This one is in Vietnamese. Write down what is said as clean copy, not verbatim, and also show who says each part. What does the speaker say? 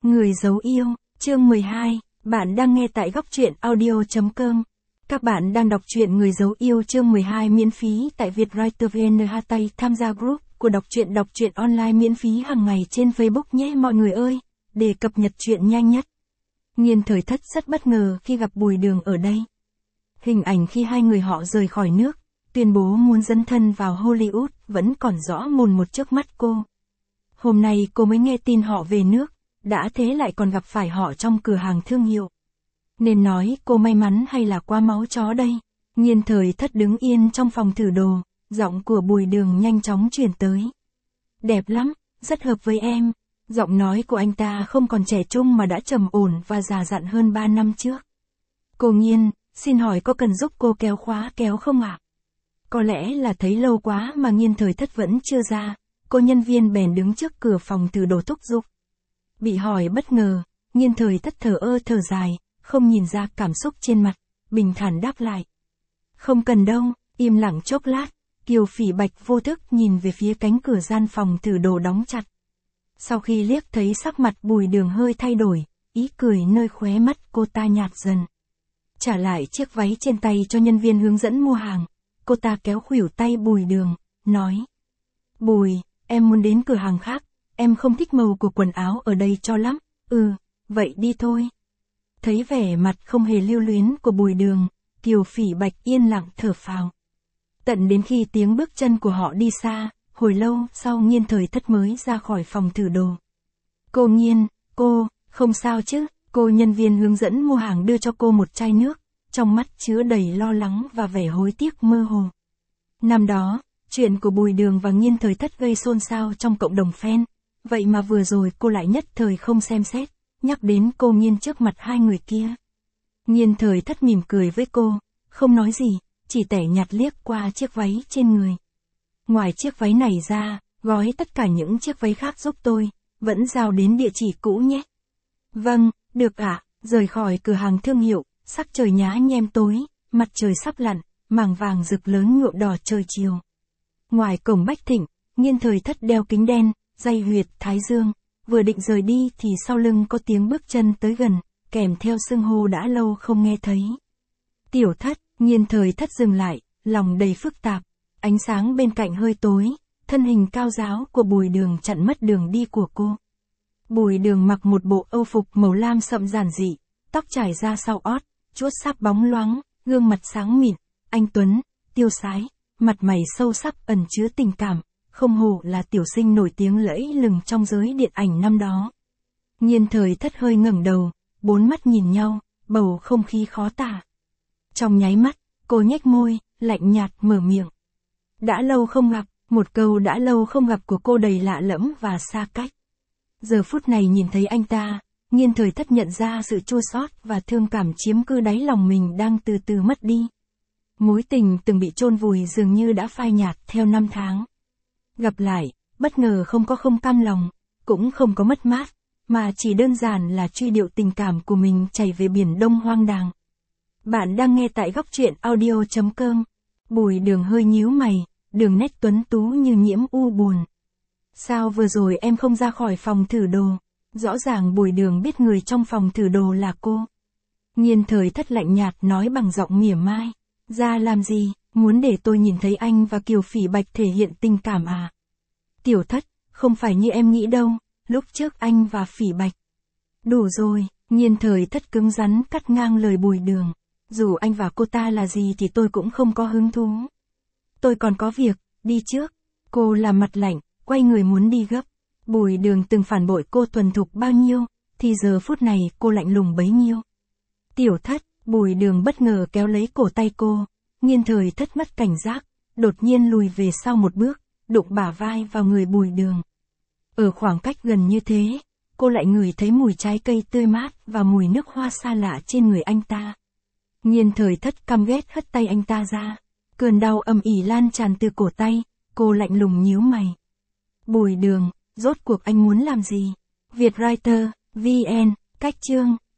Speaker 1: Người giấu yêu, chương 12, bạn đang nghe tại góc truyện audio.com. Các bạn đang đọc truyện Người giấu yêu chương 12 miễn phí tại Vietwriter VN. Tham gia group của đọc truyện online miễn phí hàng ngày trên Facebook nhé mọi người ơi, để cập nhật truyện nhanh nhất. Nhiên Thời Thất rất bất ngờ khi gặp Bùi Đường ở đây. Hình ảnh khi hai người họ rời khỏi nước, tuyên bố muốn dấn thân vào Hollywood vẫn còn rõ mồn một trước mắt cô. Hôm nay cô mới nghe tin họ về nước, đã thế lại còn gặp phải họ trong cửa hàng thương hiệu. Nên nói cô may mắn hay là qua máu chó đây? Nhiên Thời Thất đứng yên trong phòng thử đồ, giọng của Bùi Đường nhanh chóng truyền tới. Đẹp lắm, rất hợp với em. Giọng nói của anh ta không còn trẻ trung mà đã trầm ổn và già dặn hơn 3 năm trước. Cô Nhiên, xin hỏi có cần giúp cô kéo khóa kéo không ạ? Có lẽ là thấy lâu quá mà Nhiên Thời Thất vẫn chưa ra, cô nhân viên bèn đứng trước cửa phòng thử đồ thúc giục. Bị hỏi bất ngờ, Nhiên Thời Thất thở thở dài, không nhìn ra cảm xúc trên mặt, bình thản đáp lại. Không cần đâu, im lặng chốc lát, Kiều Phỉ Bạch vô thức nhìn về phía cánh cửa gian phòng thử đồ đóng chặt. Sau khi liếc thấy sắc mặt Bùi Đường hơi thay đổi, ý cười nơi khóe mắt cô ta nhạt dần. Trả lại chiếc váy trên tay cho nhân viên hướng dẫn mua hàng, cô ta kéo khuỷu tay Bùi Đường, nói. Bùi, em muốn đến cửa hàng khác, em không thích màu của quần áo ở đây cho lắm, vậy đi thôi. Thấy vẻ mặt không hề lưu luyến của Bùi Đường, Kiều Phỉ Bạch yên lặng thở phào. Tận đến khi tiếng bước chân của họ đi xa, hồi lâu sau Nhiên Thời Thất mới ra khỏi phòng thử đồ. Cô Nhiên, cô, không sao chứ? Cô nhân viên hướng dẫn mua hàng đưa cho cô một chai nước, trong mắt chứa đầy lo lắng và vẻ hối tiếc mơ hồ. Năm đó, chuyện của Bùi Đường và Nhiên Thời Thất gây xôn xao trong cộng đồng fan, vậy mà vừa rồi cô lại nhất thời không xem xét, nhắc đến cô Nhiên trước mặt hai người kia. Nhiên Thời Thất mỉm cười với cô, không nói gì, chỉ tẻ nhạt liếc qua chiếc váy trên người. Ngoài chiếc váy này ra, gói tất cả những chiếc váy khác giúp tôi, vẫn giao đến địa chỉ cũ nhé. Vâng, được ạ. Rời khỏi cửa hàng thương hiệu, sắc trời nhá nhem tối, mặt trời sắp lặn, màng vàng rực lớn nhuộm đỏ trời chiều. Ngoài cổng Bách Thịnh, Nhiên Thời Thất đeo kính đen, day huyệt thái dương, vừa định rời đi thì sau lưng có tiếng bước chân tới gần, kèm theo xưng hô đã lâu không nghe thấy. Tiểu Thất, Nhiên Thời Thất dừng lại, lòng đầy phức tạp, ánh sáng bên cạnh hơi tối, thân hình cao ráo của Bùi Đường chặn mất đường đi của cô. Bùi Đường mặc một bộ âu phục màu lam sậm giản dị, tóc trải ra sau ót, chuốt sáp bóng loáng, gương mặt sáng mịn, anh tuấn, tiêu sái, mặt mày sâu sắc ẩn chứa tình cảm, không hổ là tiểu sinh nổi tiếng lẫy lừng trong giới điện ảnh năm đó. Nhiên Thời Thất hơi ngẩng đầu, bốn mắt nhìn nhau, bầu không khí khó tả. Trong nháy mắt, cô nhếch môi, lạnh nhạt mở miệng. Đã lâu không gặp, một câu đã lâu không gặp của cô đầy lạ lẫm và xa cách. Giờ phút này nhìn thấy anh ta, Nhiên Thời Thất nhận ra sự chua xót và thương cảm chiếm cư đáy lòng mình đang từ từ mất đi. Mối tình từng bị chôn vùi dường như đã phai nhạt theo năm tháng. Gặp lại, bất ngờ không có không cam lòng, cũng không có mất mát, mà chỉ đơn giản là truy điệu tình cảm của mình chảy về biển Đông hoang đàng. Bạn đang nghe tại góc truyện audio.com. Bùi Đường hơi nhíu mày, đường nét tuấn tú như nhiễm u buồn. Sao vừa rồi em không ra khỏi phòng thử đồ? Rõ ràng Bùi Đường biết người trong phòng thử đồ là cô. Nhiên Thời Thất lạnh nhạt nói bằng giọng mỉa mai. Ra làm gì, muốn để tôi nhìn thấy anh và Kiều Phỉ Bạch thể hiện tình cảm à? Tiểu Thất, không phải như em nghĩ đâu, lúc trước anh và Phỉ Bạch. Đủ rồi, Nhiên Thời Thất cứng rắn cắt ngang lời Bùi Đường. Dù anh và cô ta là gì thì tôi cũng không có hứng thú. Tôi còn có việc, đi trước. Cô làm mặt lạnh, quay người muốn đi gấp. Bùi Đường từng phản bội cô thuần thục bao nhiêu, thì giờ phút này cô lạnh lùng bấy nhiêu. Tiểu Thất, Bùi Đường bất ngờ kéo lấy cổ tay cô, Nhiên Thời Thất mất cảnh giác, đột nhiên lùi về sau một bước, đụng bả vai vào người Bùi Đường. Ở khoảng cách gần như thế, cô lại ngửi thấy mùi trái cây tươi mát và mùi nước hoa xa lạ trên người anh ta. Nhiên Thời Thất căm ghét hất tay anh ta ra, cơn đau ầm ỉ lan tràn từ cổ tay, cô lạnh lùng nhíu mày. Bùi Đường, rốt cuộc anh muốn làm gì? Vietwriter, VN, cách chương.